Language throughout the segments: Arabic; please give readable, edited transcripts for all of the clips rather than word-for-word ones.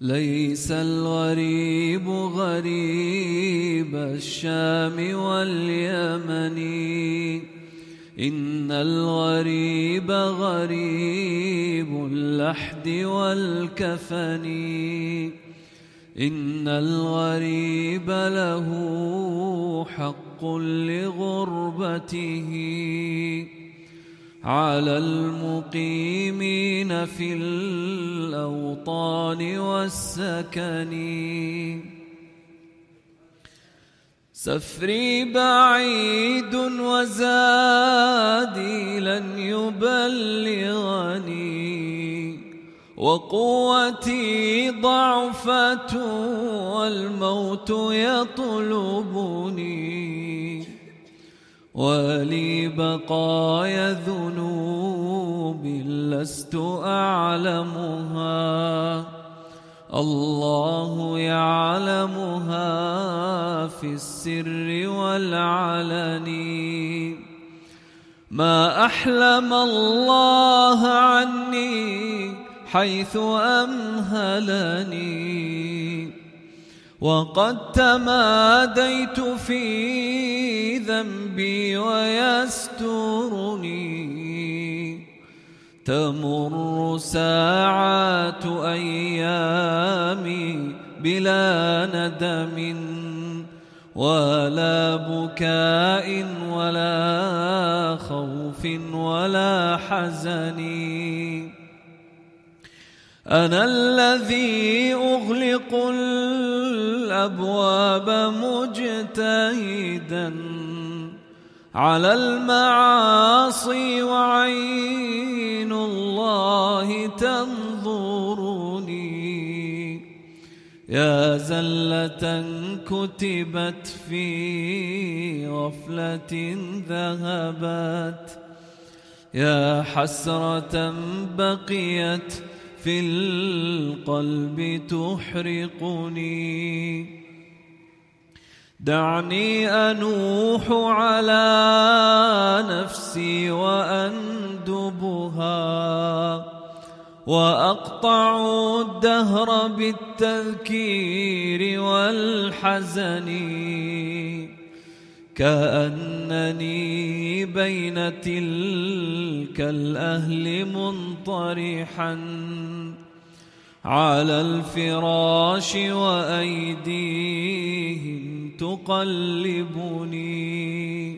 ليس الغريب غريب الشام واليمن، إن الغريب غريب اللحد والكفن، إن الغريب له حق لغربته على المقيمين في الأوطان والسكن. سفري بعيد وزادي لن يبلغني، وقوتي ضعفة والموت يطلبني، ولي بقايا ذنوب لست أعلمها، الله يعلمها في السر والعلن. ما أحلم الله عني حيث أمهلني، وقد تماديت في ذنبي ويسترني، تمر ساعات أيامي بلا ندم ولا بكاء ولا خوف ولا حزن. أنا الذي أغلق الأبواب مجتهدا على المعاصي وعين الله تنظرني، يا زلة كتبت في غفلة ذهبت، يا حسرة بقيت في القلب تحرقني. دعني أنوح على نفسي وأندبها، وأقطع الدهر بالتذكير والحزن، كأنني بين تلك الأهل منطرحا على الفراش وأيديهم تقلبني،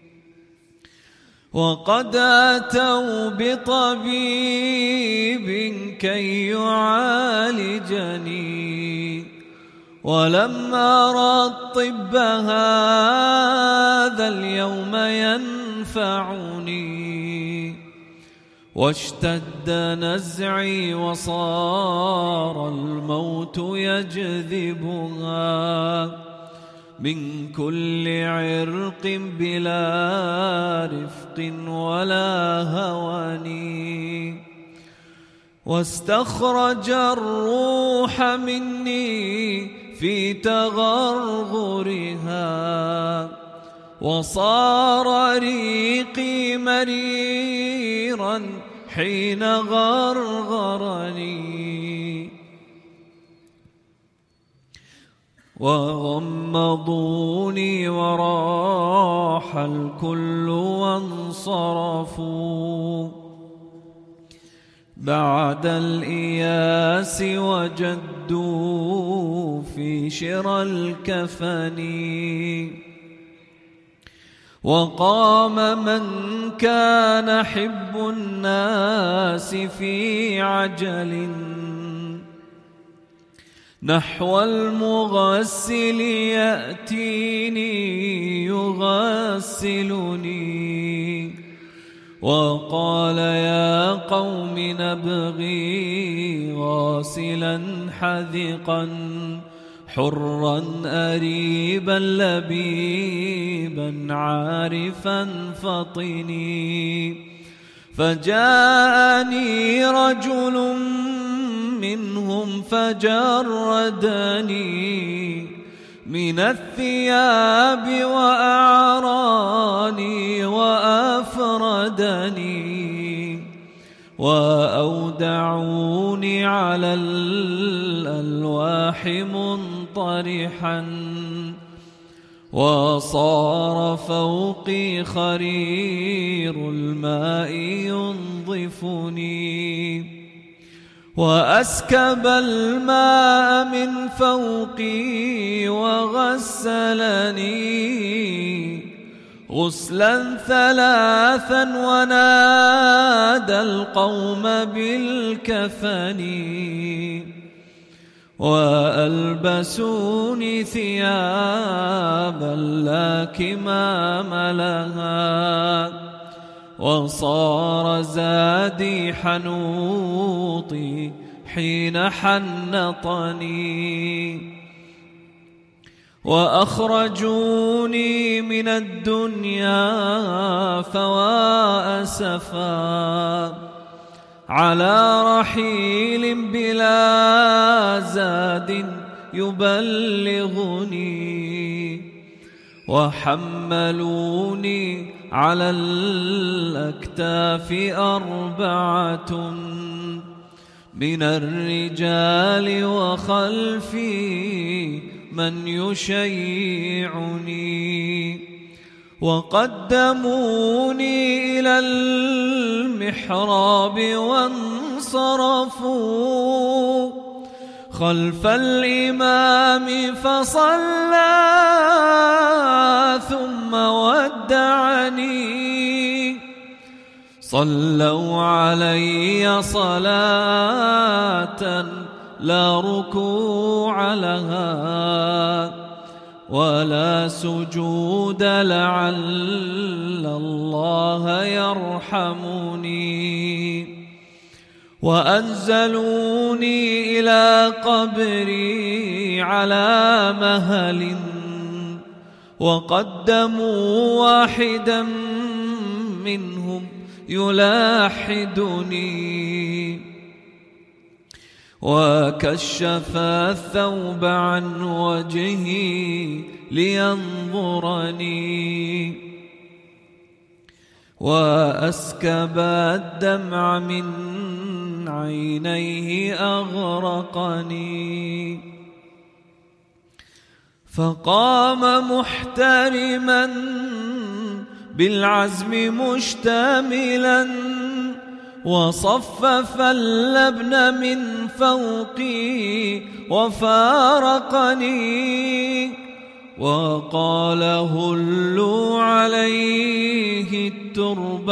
وقد أتوا بطبيب كي يعالجني، ولم أرى الطب هذا اليوم ينفعني، واشتد نزعي وصار الموت يجذبها من كل عرق بلا رفق ولا هوان، واستخرج الروح مني في تغرغرها، وصار ريقي مريرا حين غرغرني، وغمضوني وراح الكل وانصرفوا. بعد الإياس وجدوا في شرى الكفن، وقام من كان حب الناس في عجل نحو المغسل يأتيني يغسلني، وقال يا قوم نبغي غاسلا حذقا حرا أريبا لبيبا عارفا فطني. فجاءني رجل منهم فجردني من الثياب وأعراني وأفردني، وأودعوني على الألواح منطرحا، وصار فوقي خرير الماء ينظفني، وأسكب الماء من فوقي وغسلني غسلا ثلاثا، ونادى القوم بالكفن، وألبسوني ثيابا لا كمام لها، وصار زادي حنوطي حين حنطني، وأخرجوني من الدنيا فوا أسفا على رحيل بلا زاد يبلغني، وحملوني على الأكتاف 4 من الرجال، وخلفي من يشيعني، وقدموني إلى المحراب وانصرفوا خلف الإمام فصلى ثم ودعني، صلوا علي صلاة لا ركوع لها ولا سجود، لعل الله يرحمني، وأنزلوني إلى قبري على مهل، وقدموا واحدا منهم يلاحدني، وكشف الثوب عن وجهي لينظرني، وأسكب الدمع من عينيه أغرقني، فقام محترما بالعزم مشتملا، وصفف اللبن من فوقي وفارقني، وقال هلوا عليه الترب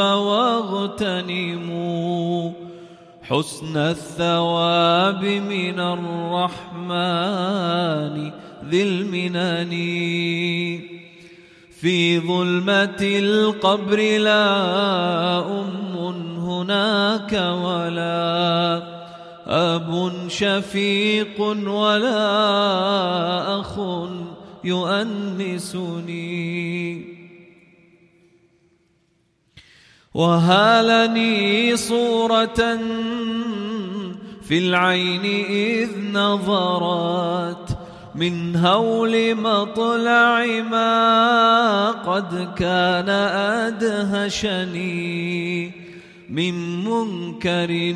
واغتنموا حسن الثواب من الرحمن ذي المنن. في ظلمة القبر لا هناك ولا أب شفيق ولا أخ يؤنسني، وهالني صورة في العين إذ نظرت من هول مطلع ما قد كان أدهشني من منكر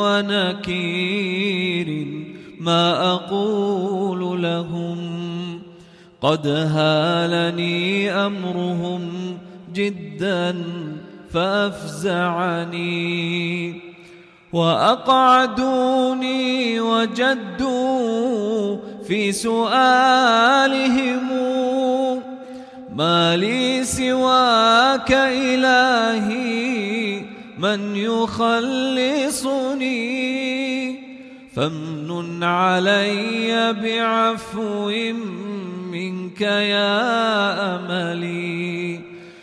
ونكير، ما أقول لهم قد هالني أمرهم جدا فأفزعني، وأقعدوني وجدوا في سؤالهم ما لي سواك إلهي من يخلصني، فامنن علي بعفو منك يا أملي،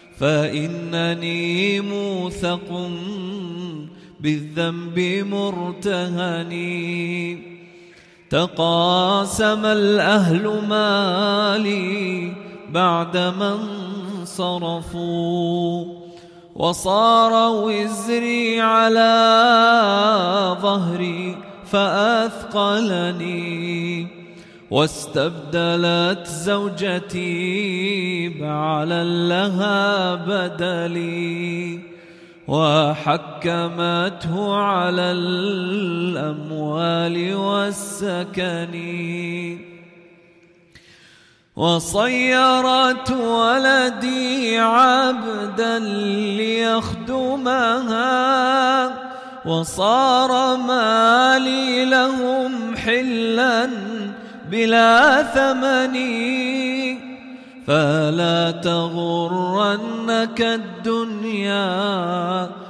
فإنني موثق بالذنب مرتهني. تقاسم الأهل مالي بعدما انصرفوا، وصار وزري على ظهري فأثقلني، واستبدلت زوجتي بعلا لها بدلي، وحكمته على الأموال والسكن، وصيرت ولدي عبدا ليخدمها، وصار مالي لهم حلا بلا ثمن. فلا تغرنك الدنيا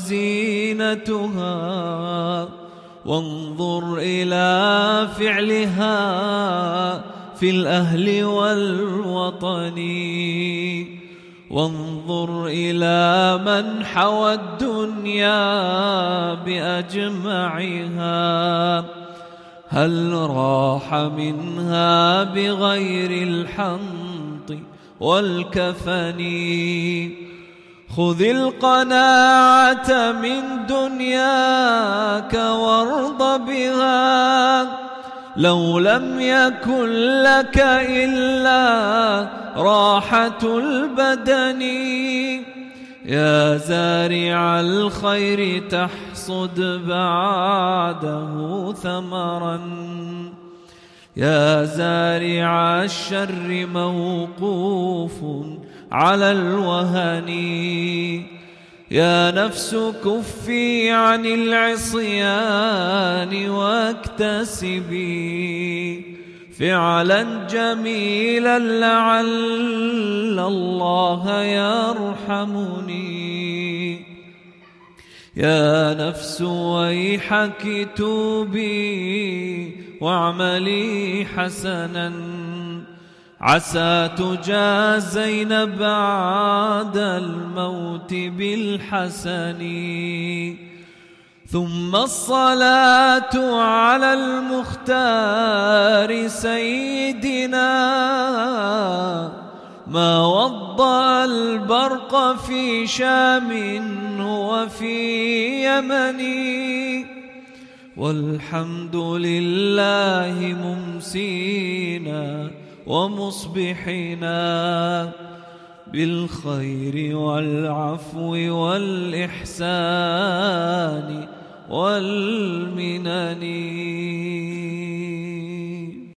وزينتها، وانظر إلى فعلها في الأهل والوطن، وانظر إلى من حوى الدنيا بأجمعها، هل راح منها بغير الحنط والكفن. خذ القناعة من دنياك وارض بها، لو لم يكن لك إلا راحة البدن. يا زارع الخير تحصد بعده ثمرا، يا زارع الشر موقوف على الوهن. يا نفس كفي عن العصيان واكتسبي فعلا جميلا لعل الله يرحمني. يا نفس ويحك توبي واعملي حسنا، عسى تجازين بعد الموت بالحسن. ثم الصلاة على المختار سيدنا، ما وضع البرق في شام وفي يمن. والحمد لله ممسينا ومصبحنا بالخير والعفو والإحسان والمنن.